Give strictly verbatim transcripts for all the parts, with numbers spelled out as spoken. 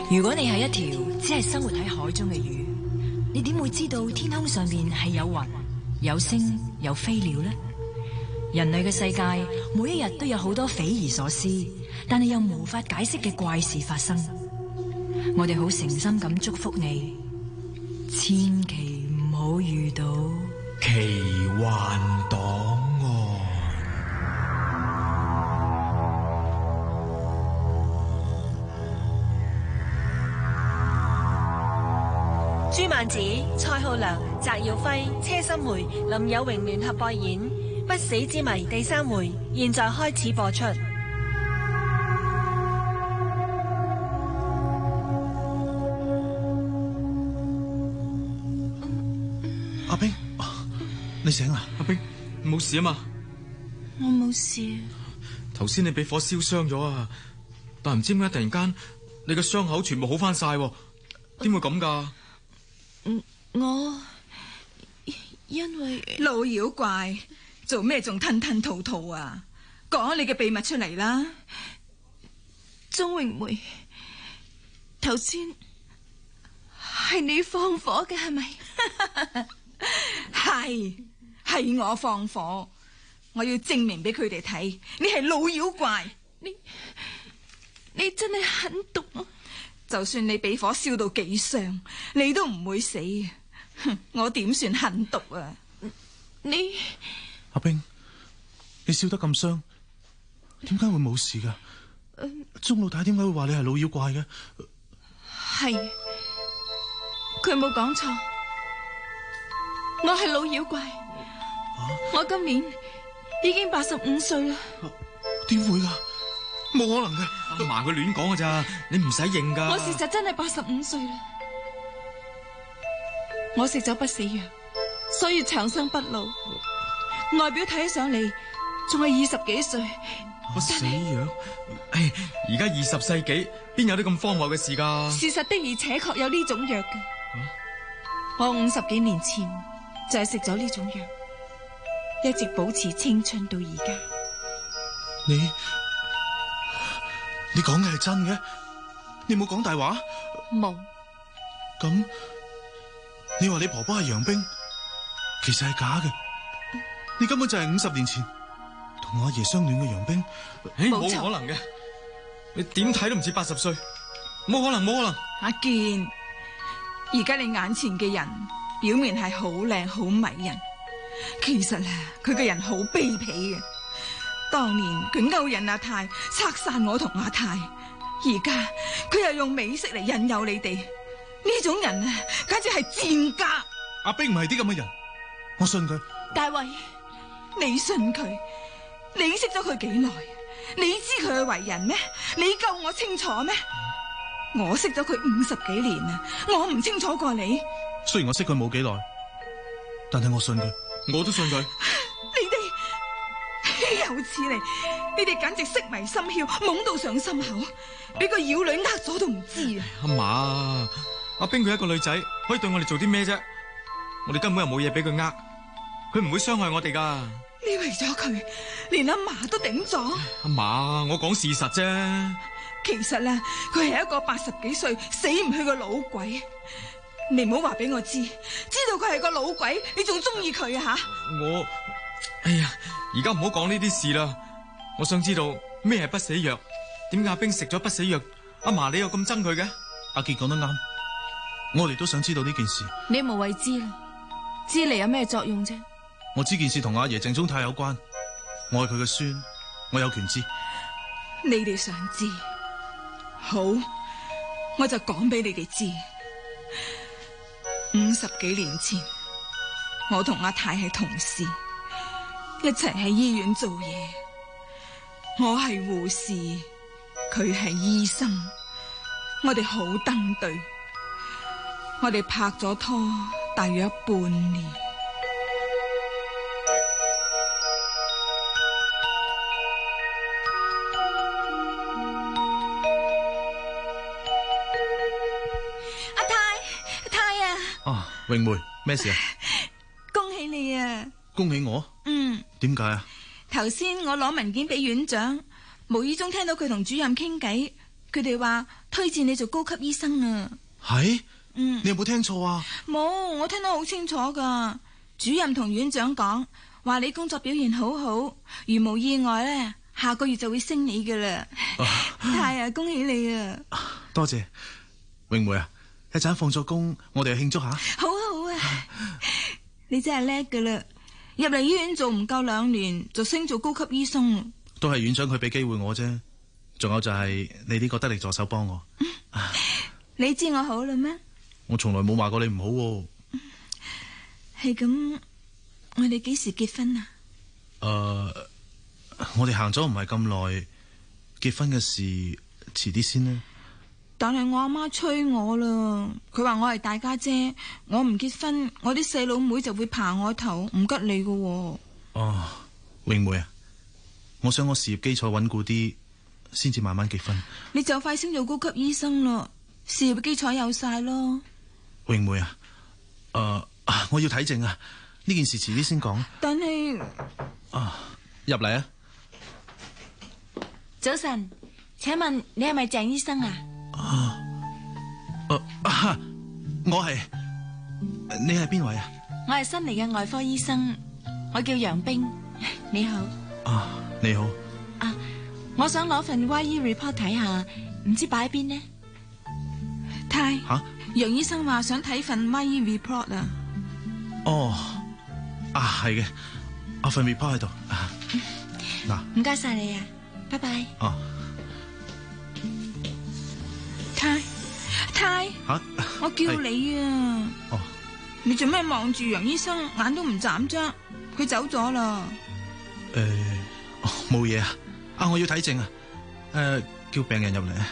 如果你係一條只係生活喺海中嘅魚，你點會知道天空上面係有雲、有星、有飛鳥呢？人類嘅世界每一日都有好多匪夷所思，但係又無法解釋嘅怪事發生。我哋好誠心咁祝福你，千祈唔好遇到奇幻檔案。 朱曼子、蔡浩良、翟耀輝、車心梅、林有榮聯合播演《不死之謎》第三回，現在開始播出。 阿冰，你醒啦？ 阿冰，冇事啊嘛？ 我冇事。 頭先你俾火燒傷咗啊，但唔知點解突然間你個傷口全部好翻晒，點會咁噶？ 嗯，我因為老妖怪做咩仲吞吞吐吐啊？講你嘅秘密出嚟啦！ 鍾榮梅，頭先係你放火嘅係咪？ 係係我放火，我要證明俾佢哋睇，你係老妖怪。 你你真係狠毒啊！ 就算你俾火燒到幾傷，你都唔會死。我點算狠毒啊？ 你阿冰，你燒得咁傷，點解會冇事噶？鍾老太點解會話你係老妖怪嘅？ 係，佢冇講錯，我係老妖怪。啊、我今年已經八十五歲啦。 點會噶？冇可能嘅。 阿嫲佢亂講噶咋，你唔使認噶。 我事實真係八十五歲啦。我食咗不死藥，所以長生不老。外表睇起上嚟仲係二十幾歲。 不死藥？唉，而家二十世紀邊有啲咁荒謬嘅事噶？ 事實的而且確有呢種藥嘅。啊、我五十幾年前就係食咗呢種藥，一直保持青春到而家。 你你講嘅係真嘅？你冇講大話？ 冇。 咁你話你婆婆係楊冰，其實係假嘅。你根本就係五十年前同我阿爺相戀嘅楊冰。 冇可能嘅，你點睇都唔似八十歲，冇可能，冇可能。 阿健，而家你眼前嘅人表面係好靚好迷人，其實啊，佢嘅人好卑鄙嘅。當年佢勾引阿太，拆散我同阿太，而家佢又用美色嚟引誘你哋，呢種人啊，簡直係賤格。 阿冰唔係啲咁嘅人，我信佢。 大衛， 你信佢？你識咗佢幾耐？你知佢嘅為人咩？你夠我清楚咩？我識咗佢五十幾年啊，我唔清楚過你。 雖然我識佢冇幾耐，但係我信佢。 我都信佢。 有此嚟，你哋簡直色迷心竅，懵到上心口，俾個妖女呃咗都唔知啊！ 阿嫲，阿冰佢一個女仔，可以對我哋做啲咩啫？我哋根本又冇嘢俾佢呃，佢唔會傷害我哋噶。 你為咗佢，連阿嫲都頂咗。 阿嫲，我講事實啫。 其實咧，佢係一個八十幾歲死唔去嘅老鬼。你唔好話俾我知，知道佢係個老鬼，你仲中意佢啊吓？ 我，哎呀！而家唔好講呢啲事啦，我想知道咩係不死藥？點解阿冰食咗不死藥？阿嫲你又咁憎佢嘅？ 阿杰講得啱，我哋都想知道呢件事。 你無謂知啦，知嚟有咩作用啫？ 我知件事同阿爺鄭宗泰有關，我係佢嘅孫，我有權知。 你哋想知，好，我就講俾你哋知。五十幾年前，我同阿太係同事。一齊喺醫院做嘢，我係護士，佢係醫生，我哋好登對，我哋拍咗拖大約半年。 阿太，阿太啊！ 啊，榮梅，咩事啊？ 恭喜你啊！ 恭喜我？ 嗯。 點解啊？ 頭先我攞文件俾院長，無意中聽到佢同主任傾偈，佢哋話推薦你做高級醫生啊。 係？ 嗯， 你有冇聽錯啊？ 冇，我聽得好清楚噶。主任同院長講話你工作表現好好，如無意外咧，下個月就會升你噶啦。太啊，恭喜你啊！ 多謝，詠梅啊，一陣放咗工，我哋去慶祝下。 好啊好啊，你真係叻噶啦！入嚟醫院做唔夠兩年就升做高級醫生。 都係院長佢俾機會我啫，仲有就係你呢個得力助手幫我。 你知我好啦咩？ 我從來冇話過你唔好喎。 係咁，我哋幾時結婚啊？ 誒、呃，我哋行咗唔係咁耐，結婚嘅事遲啲先啦。 但係我阿媽催我啦，佢話我係大家姐，我唔結婚，我啲細佬妹就會爬我頭，唔吉利噶。 哦，詠梅啊，我想我事業基礎穩固啲，先至慢慢結婚。 你就快升做高級醫生啦，事業基礎有晒咯。 詠梅啊，誒、呃，我要睇症啊，呢件事遲啲先講。 但係啊，入嚟啊！ 早晨，請問你係咪鄭醫生啊？ 啊，誒、啊，我係，你係邊位啊？ 我係新嚟嘅外科醫生，我叫楊冰。你好。 啊，你好。 啊，我想攞份 Y E report 睇下，唔知擺喺邊呢？ 太吓， 楊醫生話想睇份 Y E report 啊。 哦，啊係嘅，我份 report 喺度。嗱， 唔該晒你啊，拜拜。 哦， 太太， 吓， 我叫你啊。 哦， 你做咩望住楊醫生眼都唔眨啫？佢走咗啦。 誒、呃，冇嘢啊。啊，我要睇症啊。誒、呃，叫病人入嚟啊。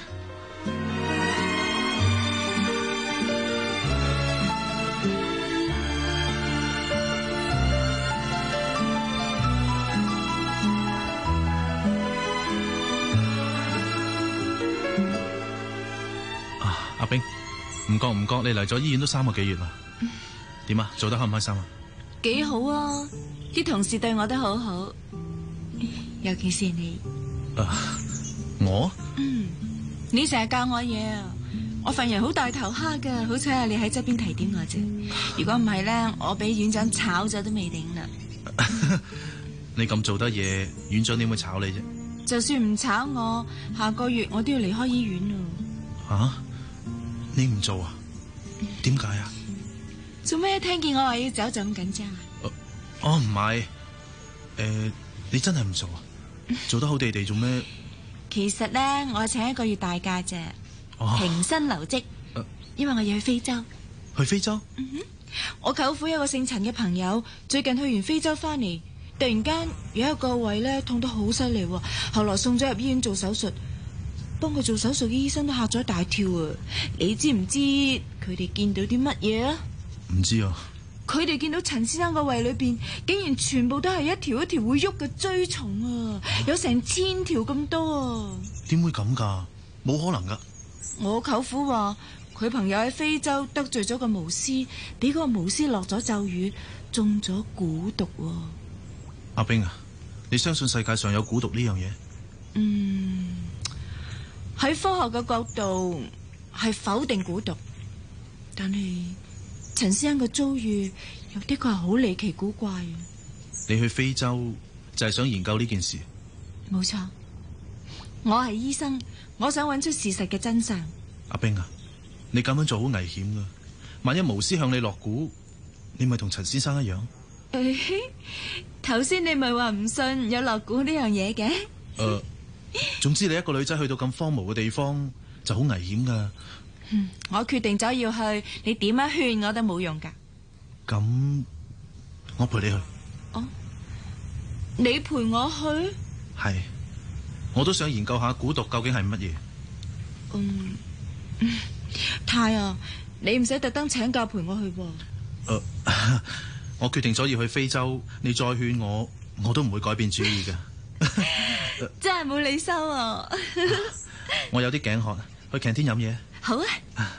阿冰，唔覺唔覺你嚟咗醫院都三個幾月啦？點啊？做得開唔開心啊？ 幾好啊！啲同事對我都好好，尤其是你。 誒、uh, 我？ 嗯，你成日教我嘢啊！我份人好大頭蝦噶，好彩啊你喺側邊提點我啫。如果唔係咧，我俾院長炒咗都未定啦。 你咁做得嘢，院長點會炒你啫？ 就算唔炒我，下個月我都要離開醫院咯。 吓、啊？你唔做啊？點解啊？ 做咩聽見我話要走就咁緊張啊？ 哦，唔係，誒、呃，你真係唔做啊？做得好地地做咩？ 其實咧，我係請一個月大假啫， 哦、 停薪留職， 呃、 因為我要去非洲。 去非洲？ 嗯哼，我舅父有個姓陳嘅朋友，最近去完非洲翻嚟，突然間有一個位咧痛得好犀利，後來送咗入醫院做手術。幫佢做手術嘅醫生都嚇咗一大跳啊！你知唔知佢哋見到啲乜嘢啊？ 唔知啊。 佢哋見到陳先生個胃裏邊，竟然全部都係一條一條會喐嘅蛆蟲啊！有成千條咁多啊！ 點會咁噶？冇可能噶！ 我舅父話佢朋友喺非洲得罪咗個巫師，俾嗰個巫師落咗咒語，中咗蠱毒啊。 阿冰啊，你相信世界上有蠱毒呢樣嘢？ 嗯。喺科學嘅角度係否定蠱毒，但係陳先生嘅遭遇又的確係好離奇古怪啊！ 你去非洲就係想研究呢件事？ 冇錯，我係醫生，我想揾出事實嘅真相。 阿冰啊，你咁樣做好危險噶，萬一巫師向你落蠱，你咪同陳先生一樣。 頭先你咪話唔信有落蠱呢樣嘢嘅？誒、 呃。總之你一個女仔去到咁荒蕪嘅地方就好危險噶。 嗯，我決定咗要去，你點樣勸我都冇用噶。 咁我陪你去。 哦，你陪我去？ 係，我都想研究下蠱毒究竟係乜嘢。 嗯，太啊，你唔使特登請假陪我去噃。 誒、呃，我決定咗要去非洲，你再勸我，我都唔會改變主意嘅。 真係冇你收啊！ 我有啲頸渴，去 canteen 飲嘢。 好啊！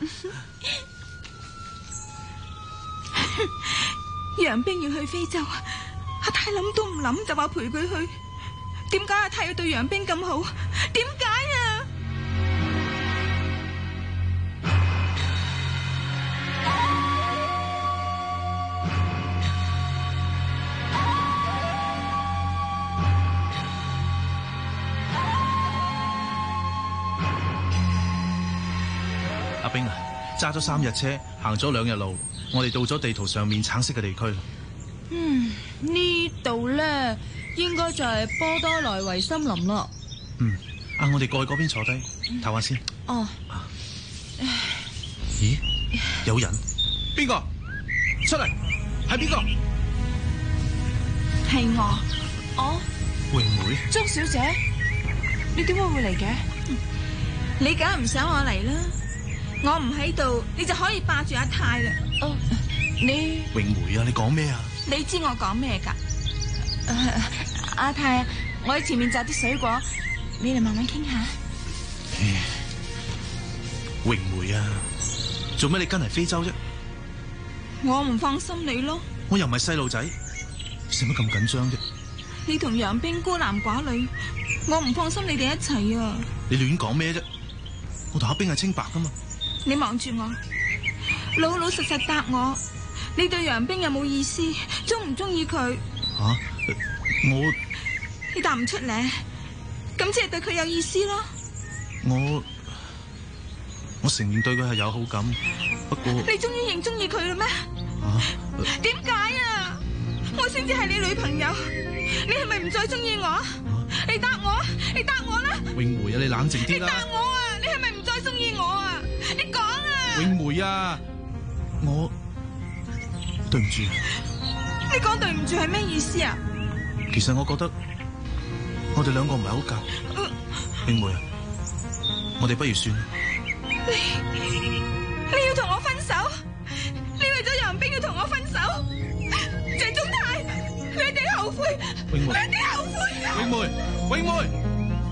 楊冰要去非洲，阿太諗都唔諗就話陪佢去。點解阿太要對楊冰咁好？點解啊？ 阿冰啊，揸咗三日車，行咗兩日路，我哋到咗地圖上面橙色嘅地區啦。 嗯，呢度咧應該就係波多萊維森林咯。 嗯，啊，我哋過去嗰邊坐低唞下先。 哦。 咦？有人？邊個？出嚟！係邊個？ 係我。 哦。 榮梅。 鍾小姐，你點解會嚟嘅？ 你梗係唔想我嚟啦。我唔喺度，你就可以霸住阿太啦。 哦，你榮梅啊，你講咩啊？ 你知我講咩噶？ 阿太，我喺前面摘啲水果，你哋慢慢傾下。 榮梅啊，做咩你跟嚟非洲啫？ 我唔放心你咯。 我又唔係細路仔，使乜咁緊張啫？ 你同楊冰孤男寡女，我唔放心你哋一齊啊！ 你亂講咩啫？我同阿冰係清白噶嘛？ 你望住我，老老實實答我，你對楊冰有冇意思？中唔中意佢？ 吓、啊，我你答唔出嚟，咁即係對佢有意思咯。 我我承認對佢係有好感，不過你終於認中意佢啦咩？ 吓， 點解啊？我先至係你女朋友，你係咪唔再中意我？啊、你答我，你答我啦！ 榮梅啊，你冷靜啲啦！ 你答我啊！你係咪唔再中意我啊？你講啊！ 榮梅啊，我對唔住。 你講對唔住係咩意思啊？ 其實我覺得我哋兩個唔係好夾。榮梅啊，我哋不如算啦。 你你要同我分手？你為咗楊冰要同我分手？鄭中泰，你一定後悔，你一定後悔啊！ 榮梅，榮梅。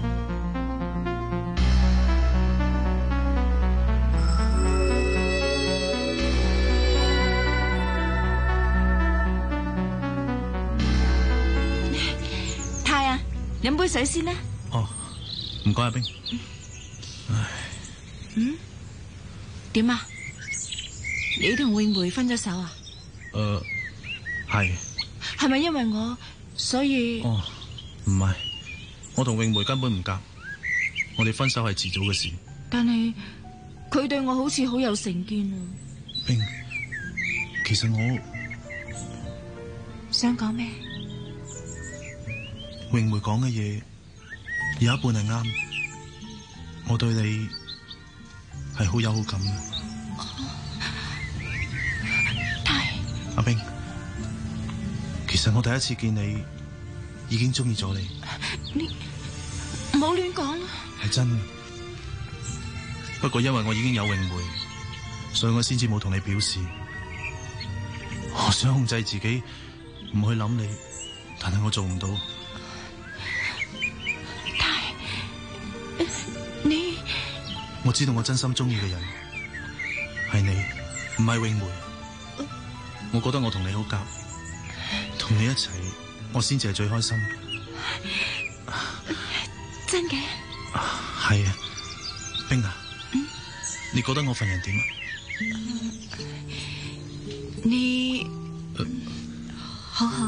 太啊，飲杯水先啦。 哦，唔該阿冰。唉。 嗯？點啊？你同詠梅分咗手啊？ 誒、呃，係。 係咪因為我，所以？ 哦，唔係，我同詠梅根本唔夾，我哋分手係遲早嘅事。 但係佢對我好似好有成見啊。 冰，其實我想講咩？ 詠梅講嘅嘢有一半係啱，我對你係好有好感嘅。 太阿冰，其實我第一次見你已經中意咗你。 你唔好亂講啦。 係真嘅，不過因為我已經有詠梅，所以我先至冇同你表示。我想控制自己唔去諗你，但係我做唔到。 太，你我知道我真心中意嘅人係你，唔係詠梅。我覺得我同你好夾，同你一齊，我先至係最開心。 真嘅？ 係啊，冰啊， 嗯、 你覺得我份人點啊？ 你、呃、好好。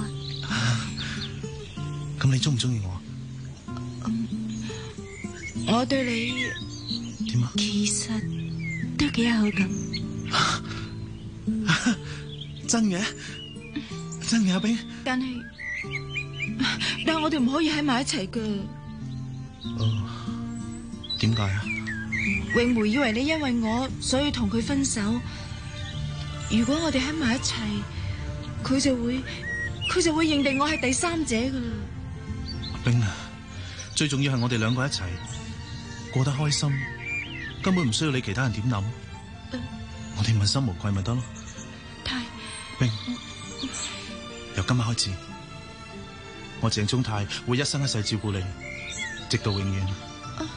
咁你中唔中意我？ 嗯、我對你點啊？ 其實都幾有好感。 真嘅？真嘅阿冰？ 但係但係我哋唔可以喺埋一齊噶。 哦，點解啊？ 詠梅以為你因為我所以同佢分手。如果我哋喺埋一齊，佢就會佢就會認定我係第三者噶啦。 阿冰啊，最重要係我哋兩個一齊過得開心，根本唔需要你其他人點諗。嗯、我哋問心無愧咪得咯。 太冰，由今日開始，我鄭中泰會一生一世照顧你，直到永遠。 啊、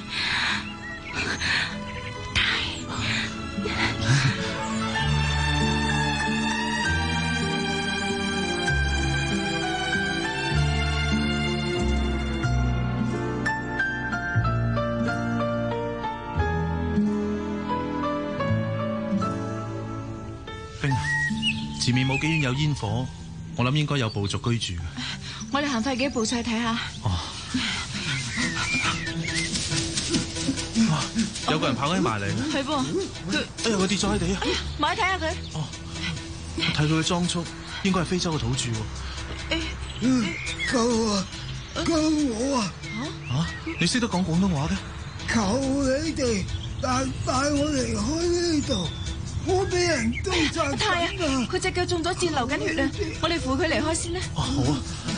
冰，前面冇幾遠有煙火，我諗應該有部族居住嘅。 我哋行快幾步上去睇下。 哦。 有個人跑緊埋嚟。 係噃，佢哎呀，佢跌咗喺地啊！ 哎呀，埋去睇下佢。 哦，我睇佢嘅裝束，應該係非洲嘅土著。 嗯，救我啊！救我啊！ 吓，你識得講廣東話嘅？ 求你哋帶帶我離開呢度，我俾人追殺阿太啊，佢隻腳中咗箭，流緊血啊！我哋扶佢離開先啦。 哦，好啊。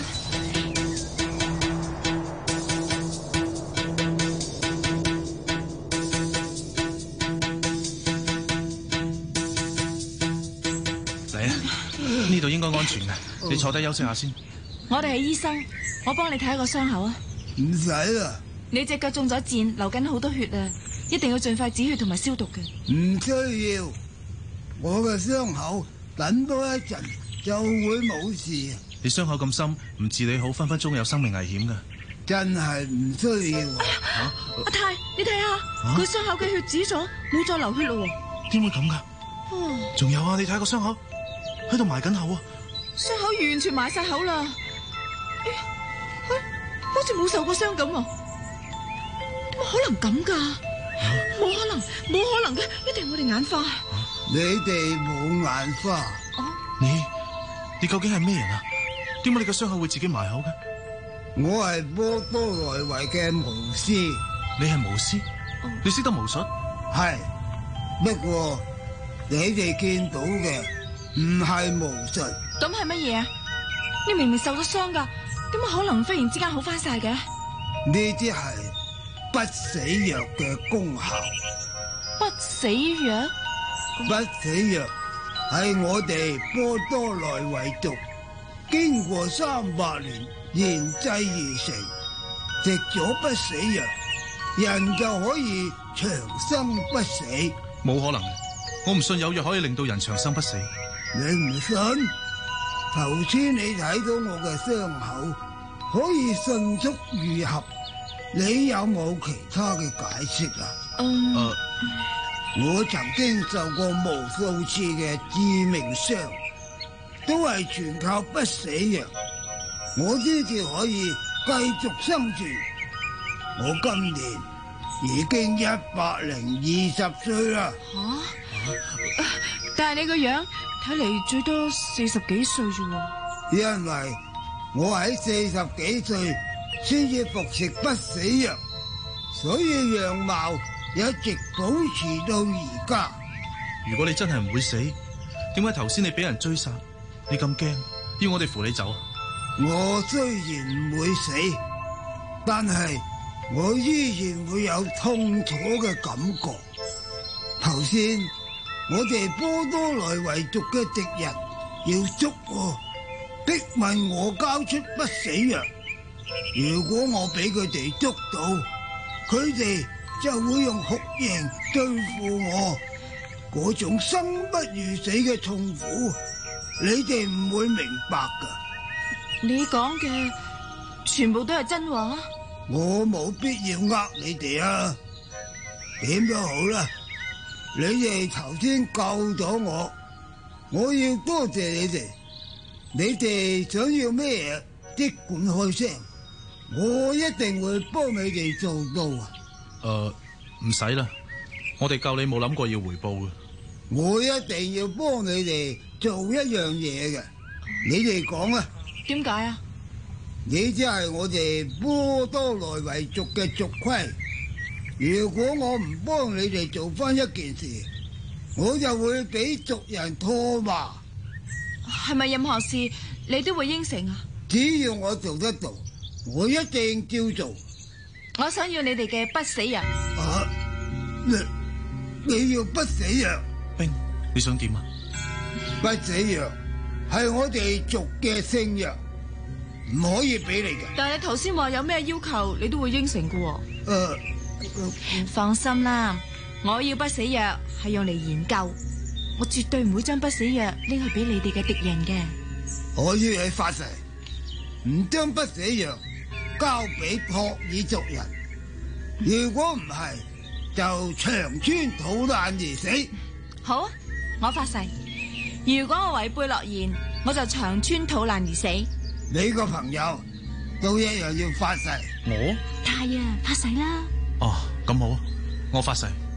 嚟啊，呢度應該安全嘅，你坐低休息下先。 我哋係醫生，我幫你睇下個傷口啊。 唔使啦， 你隻腳中咗箭，流緊好多血啊！一定要盡快止血同埋消毒嘅。 唔需要，我嘅傷口等多一陣就會冇事。 你傷口咁深，唔治理好，分分鐘有生命危險㗎。 真係唔需要。 啊、阿太，你睇下，佢傷口嘅血止咗，冇再流血咯。 點會咁噶？仲、哦、有啊，你睇下個傷口喺度埋緊口啊！ 傷口完全埋晒口啦，哎，好似冇受過傷咁啊！點可能咁噶？冇、啊、可能，冇可能嘅，一定係我哋眼花。啊、 你哋冇眼花。 啊、 你你究竟係咩人啊？點解你個傷口會自己埋口嘅？ 我係波多萊維嘅巫師。 你係巫師？哦、你識得巫術？ 係，不過你哋見到嘅唔係巫術。 咁係乜嘢啊？你明明受咗傷噶，點解可能忽然之間好翻晒嘅？ 呢啲係不死藥嘅功效。 不死藥？ 不死藥係我哋波多萊維族經過三百年研製而成，食咗不死藥，人就可以長生不死。 冇可能，我唔信有藥可以令到人長生不死。 你唔信？頭先你睇到我嘅傷口可以迅速愈合，你有冇其他嘅解釋啊？ 嗯， 呃、 我曾經受過無數次嘅致命傷，都係全靠不死藥，我先至可以繼續生存。我今年已經一百零二十歲啦。 吓、啊啊？但係你個樣睇嚟最多四十幾歲啫。 因為我喺四十幾歲先至服食不死藥，所以樣貌一直保持到而家。 如果你真係唔會死，點解頭先你俾人追殺，你咁驚，要我哋扶你走？ 我雖然唔會死，但係我依然會有痛楚嘅感覺。頭先我哋波多萊維族嘅敵人要捉我，逼問我交出不死藥。如果我俾佢哋捉到，佢哋就會用酷刑對付我。嗰種生不如死嘅痛苦，你哋唔會明白噶。 你講嘅全部都係真話？ 我冇必要呃你哋啊。點都好啦，你哋頭先救咗我，我要多謝你哋。你哋想要咩嘢，即管開聲，我一定會幫你哋做到啊。 誒、呃，唔使啦，我哋救你冇諗過要回報嘅。 我一定要幫你哋做一樣嘢嘅，你哋講啊。 點解啊？ 你只係我哋波多萊維族嘅族規，如果我唔幫你哋做翻一件事，我就會俾族人唾罵。 係咪任何事你都會應承啊？ 只要我做得到，我一定照做。 我想要你哋嘅不死藥。 啊！你你要不死藥？ 冰，你想點啊？ 不死藥係我哋族嘅聖藥，唔可以俾你嘅。 但係你頭先話有咩要求，你都會應承嘅。誒、 呃呃， 放心啦，我要不死藥係用嚟研究，我絕對唔會將不死藥拎去俾你哋嘅敵人嘅。 我要你發誓，唔將不死藥交俾托爾族人。如果唔係，就長穿肚爛而死。 好，我發誓，如果我違背諾言，我就長穿肚爛而死。 你個朋友都一樣要發誓。 我？ 太啊，發誓啦！ 哦，咁好，我發誓。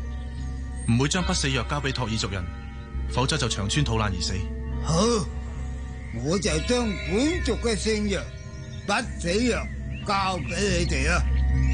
唔會將不死藥交俾托爾族人，否則就長穿肚爛而死。 好，我就將本族嘅聖藥不死藥交俾你哋啦。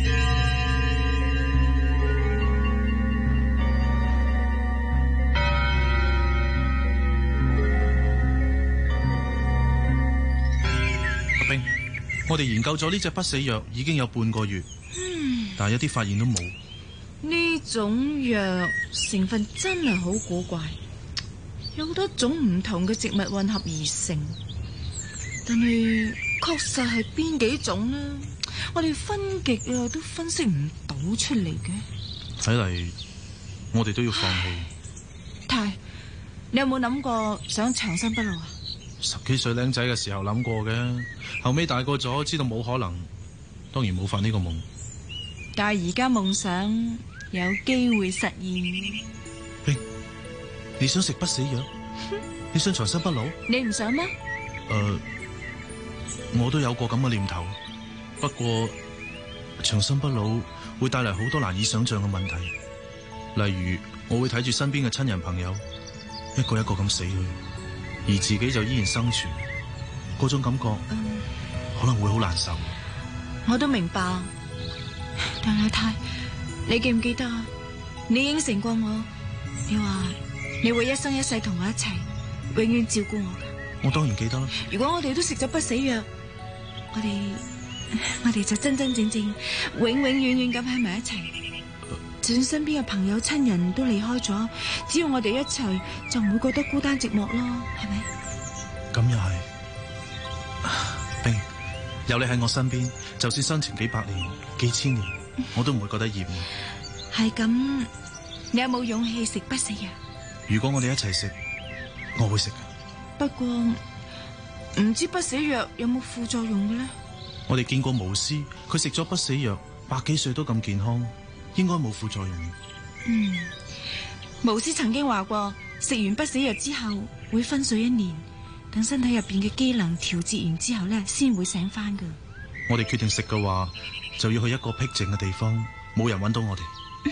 阿冰，我哋研究咗呢隻不死藥已經有半個月，嗯、但係一啲發現都冇。 呢種藥成分真係好古怪，有好多種唔同嘅植物混合而成，但係確實係邊幾種呢？我哋分極啊都分析唔到出嚟嘅。 睇嚟我哋都要放棄。 太，你有冇諗過想長生不老啊？ 十幾歲僆仔嘅時候諗過嘅，後尾大個咗知道冇可能，當然冇發呢個夢。 但係而家夢想有機會實現。 冰，你想食不死藥？你想長生不老？ 你唔想咩？ 誒、呃，我都有過咁嘅念頭，不過長生不老會帶嚟好多難以想象嘅問題，例如我會睇住身邊嘅親人朋友一個一個咁死去，而自己就依然生存，嗰種感覺、嗯、可能會好難受。 我都明白，但阿太，你記唔記得啊？你應承過我，你話你會一生一世同我一齊，永遠照顧我噶。 我當然記得啦。如果我哋都食咗不死藥，我哋我哋就真真正正永永遠遠咁喺埋一齊。就算身邊嘅朋友親人都離開咗，只要我哋一齊，就唔會覺得孤單寂寞咯，係咪？ 咁又係，冰，有你喺我身邊，就算相處幾百年、幾千年，我都唔會覺得厭。 係咁，你有冇勇氣食不死藥？ 如果我哋一齊食，我會食嘅。 不過唔知不死藥有冇副作用嘅咧？ 我哋見過巫師，佢食咗不死藥，百幾歲都咁健康，應該冇副作用。 嗯，巫師曾經話過，食完不死藥之後會昏睡一年，等身體入邊嘅機能調節完之後咧，先會醒翻噶。 我哋決定食嘅話，就要去一個僻靜嘅地方，冇人揾到我哋。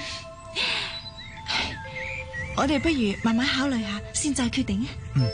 我哋不如慢慢考慮下，先再決定啊。 嗯。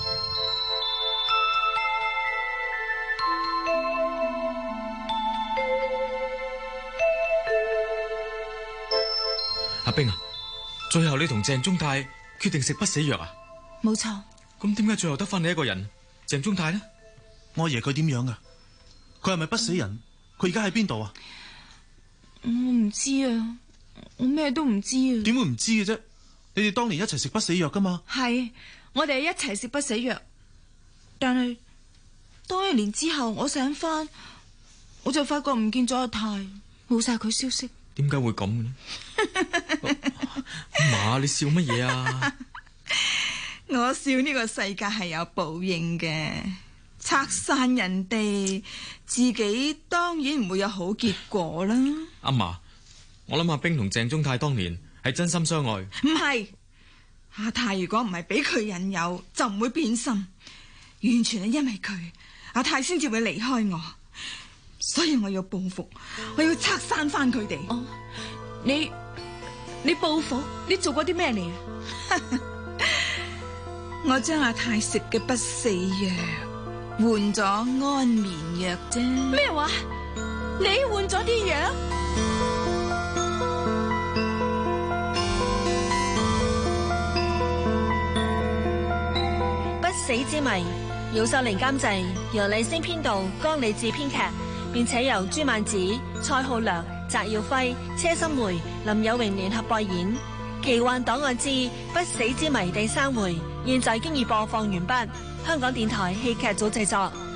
阿冰啊，最後你同鄭中泰決定食不死藥啊？ 冇錯。 咁點解最後得翻你一個人？鄭中泰呢？ 我阿爺佢點樣噶？佢係咪不死人？佢而家喺邊度啊？ 我唔知啊，我咩都唔知啊。 點會唔知嘅啫？你哋當年一齊食不死藥噶嘛？ 係，我哋係一齊食不死藥，但係當一年之後我醒翻，我就發覺唔見咗阿泰，冇晒佢消息。 點解會咁嘅呢？阿嫲，你笑乜嘢啊？ 我笑呢個世界係有報應嘅，拆散人哋，自己當然唔會有好結果啦。 阿嫲，我諗阿冰同鄭中泰當年係真心相愛。 唔係，阿泰如果唔係俾佢引誘，就唔會變心，完全係因為佢，阿泰先至會離開我。所以我要報復，我要拆散翻佢哋。 哦，你你報復？你做過啲咩嚟啊？ 我將阿泰食嘅不死藥換咗安眠藥啫。 咩話？你換咗啲藥？ 不死之謎，姚秀玲監製，楊麗星編導，江理智編劇。並且由朱曼子、蔡浩良、翟耀輝、車心梅、林有榮聯合播演《奇幻檔案之不死之謎》第三回，現在經已播放完畢。香港電台戲劇組製作。